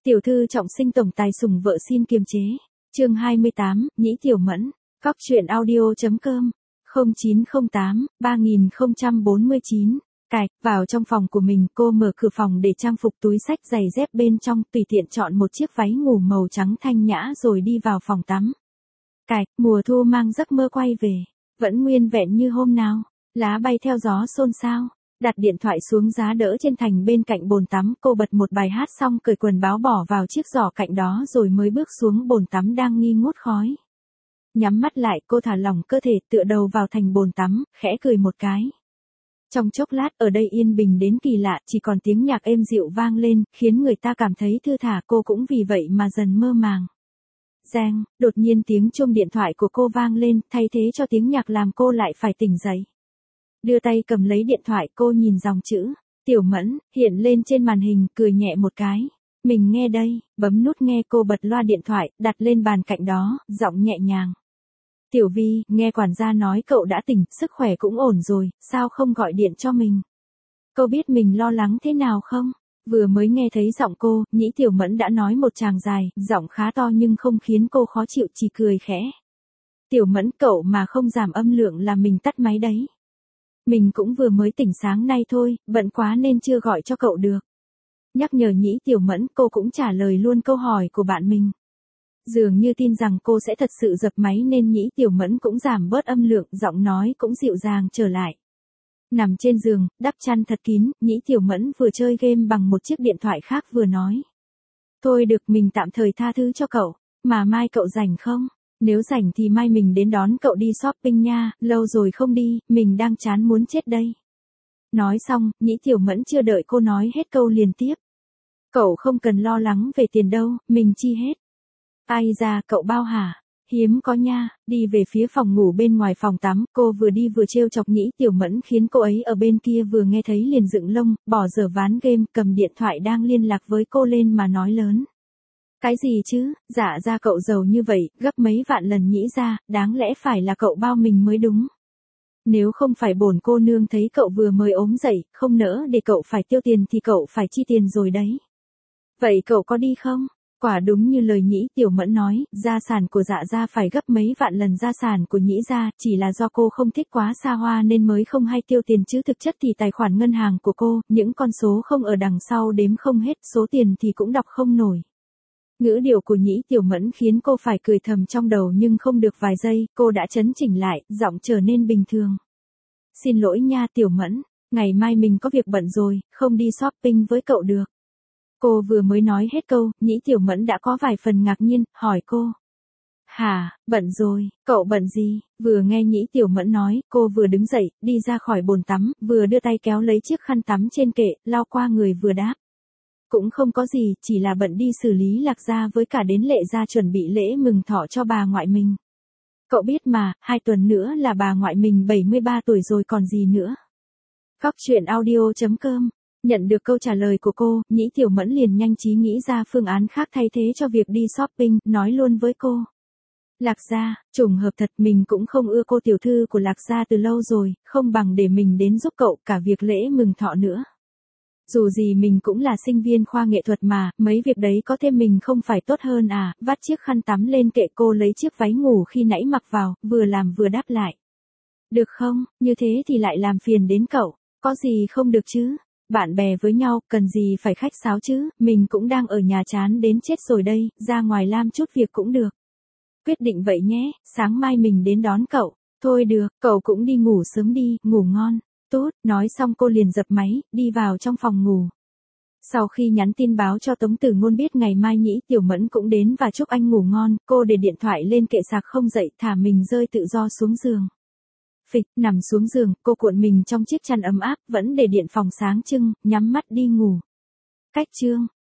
Tiểu thư trọng sinh tổng tài sủng vợ xin kiềm chế. Chương 28, Nhĩ Tiểu Mẫn. Cóc truyện audio.com 0908 3049. Vào trong phòng của mình, cô mở cửa phòng để trang phục túi xách giày dép bên trong, tùy tiện chọn một chiếc váy ngủ màu trắng thanh nhã rồi đi vào phòng tắm. Mùa thu mang giấc mơ quay về, vẫn nguyên vẹn như hôm nào, lá bay theo gió xôn xao. Đặt điện thoại xuống giá đỡ trên thành bên cạnh bồn tắm, cô bật một bài hát xong cởi quần báo bỏ vào chiếc giỏ cạnh đó rồi mới bước xuống bồn tắm đang nghi ngút khói. Nhắm mắt lại, cô thả lỏng cơ thể, tựa đầu vào thành bồn tắm, khẽ cười một cái. Trong chốc lát ở đây yên bình đến kỳ lạ, chỉ còn tiếng nhạc êm dịu vang lên, khiến người ta cảm thấy thư thả, cô cũng vì vậy mà dần mơ màng. Reng, đột nhiên tiếng chuông điện thoại của cô vang lên, thay thế cho tiếng nhạc làm cô lại phải tỉnh dậy. Đưa tay cầm lấy điện thoại, cô nhìn dòng chữ Tiểu Mẫn hiện lên trên màn hình, cười nhẹ một cái. Mình nghe đây, bấm nút nghe, cô bật loa điện thoại, đặt lên bàn cạnh đó, giọng nhẹ nhàng. Tiểu Vi, nghe quản gia nói cậu đã tỉnh, sức khỏe cũng ổn rồi, sao không gọi điện cho mình? Cô biết mình lo lắng thế nào không? Vừa mới nghe thấy giọng cô, Nhĩ Tiểu Mẫn đã nói một tràng dài, giọng khá to nhưng không khiến cô khó chịu, chỉ cười khẽ. Tiểu Mẫn, cậu mà không giảm âm lượng là mình tắt máy đấy. Mình cũng vừa mới tỉnh sáng nay thôi, bận quá nên chưa gọi cho cậu được. Nhắc nhở Nhĩ Tiểu Mẫn, cô cũng trả lời luôn câu hỏi của bạn mình. Dường như tin rằng cô sẽ thật sự dập máy nên Nhĩ Tiểu Mẫn cũng giảm bớt âm lượng, giọng nói cũng dịu dàng trở lại. Nằm trên giường, đắp chăn thật kín, Nhĩ Tiểu Mẫn vừa chơi game bằng một chiếc điện thoại khác vừa nói. Thôi được, mình tạm thời tha thứ cho cậu, mà mai cậu rảnh không? Nếu rảnh thì mai mình đến đón cậu đi shopping nha, lâu rồi không đi, mình đang chán muốn chết đây. Nói xong, Nhĩ Tiểu Mẫn chưa đợi cô nói hết câu liền tiếp. Cậu không cần lo lắng về tiền đâu, mình chi hết. Ai ra, cậu bao hả? Hiếm có nha. Đi về phía phòng ngủ bên ngoài phòng tắm, cô vừa đi vừa trêu chọc Nhĩ Tiểu Mẫn khiến cô ấy ở bên kia vừa nghe thấy liền dựng lông, bỏ dở ván game, cầm điện thoại đang liên lạc với cô lên mà nói lớn. Cái gì chứ, dạ ra cậu giàu như vậy, gấp mấy vạn lần Nhĩ ra, đáng lẽ phải là cậu bao mình mới đúng. Nếu không phải bổn cô nương thấy cậu vừa mới ốm dậy, không nỡ để cậu phải tiêu tiền thì cậu phải chi tiền rồi đấy. Vậy cậu có đi không? Quả đúng như lời Nhĩ Tiểu Mẫn nói, gia sản của dạ gia phải gấp mấy vạn lần gia sản của Nhĩ gia, chỉ là do cô không thích quá xa hoa nên mới không hay tiêu tiền chứ thực chất thì tài khoản ngân hàng của cô, những con số không ở đằng sau đếm không hết, số tiền thì cũng đọc không nổi. Ngữ điệu của Nhĩ Tiểu Mẫn khiến cô phải cười thầm trong đầu nhưng không được vài giây, cô đã chấn chỉnh lại, giọng trở nên bình thường. Xin lỗi nha Tiểu Mẫn, ngày mai mình có việc bận rồi, không đi shopping với cậu được. Cô vừa mới nói hết câu, Nhĩ Tiểu Mẫn đã có vài phần ngạc nhiên, hỏi cô. Hả, bận rồi, cậu bận gì? Vừa nghe Nhĩ Tiểu Mẫn nói, cô vừa đứng dậy, đi ra khỏi bồn tắm, vừa đưa tay kéo lấy chiếc khăn tắm trên kệ, lau qua người vừa đáp. Cũng không có gì, chỉ là bận đi xử lý Lạc gia với cả đến Lệ gia chuẩn bị lễ mừng thọ cho bà ngoại mình. Cậu biết mà, 2 tuần nữa là bà ngoại mình 73 tuổi rồi còn gì nữa. Cóc truyện audio.com. Nhận được câu trả lời của cô, Nhĩ Tiểu Mẫn liền nhanh trí nghĩ ra phương án khác thay thế cho việc đi shopping, nói luôn với cô. Lạc gia, trùng hợp thật, mình cũng không ưa cô tiểu thư của Lạc gia từ lâu rồi, không bằng để mình đến giúp cậu cả việc lễ mừng thọ nữa. Dù gì mình cũng là sinh viên khoa nghệ thuật mà, mấy việc đấy có thêm mình không phải tốt hơn à, vắt chiếc khăn tắm lên kệ, cô lấy chiếc váy ngủ khi nãy mặc vào, vừa làm vừa đáp lại. Được không, như thế thì lại làm phiền đến cậu, có gì không được chứ? Bạn bè với nhau, cần gì phải khách sáo chứ, mình cũng đang ở nhà chán đến chết rồi đây, ra ngoài làm chút việc cũng được. Quyết định vậy nhé, sáng mai mình đến đón cậu. Thôi được, cậu cũng đi ngủ sớm đi, ngủ ngon. Tốt, nói xong cô liền dập máy, đi vào trong phòng ngủ. Sau khi nhắn tin báo cho Tống Tử Ngôn biết ngày mai Nhĩ Tiểu Mẫn cũng đến và chúc anh ngủ ngon, cô để điện thoại lên kệ sạc không dậy, thả mình rơi tự do xuống giường. Phịch, nằm xuống giường, cô cuộn mình trong chiếc chăn ấm áp, vẫn để điện phòng sáng trưng, nhắm mắt đi ngủ. Cách chương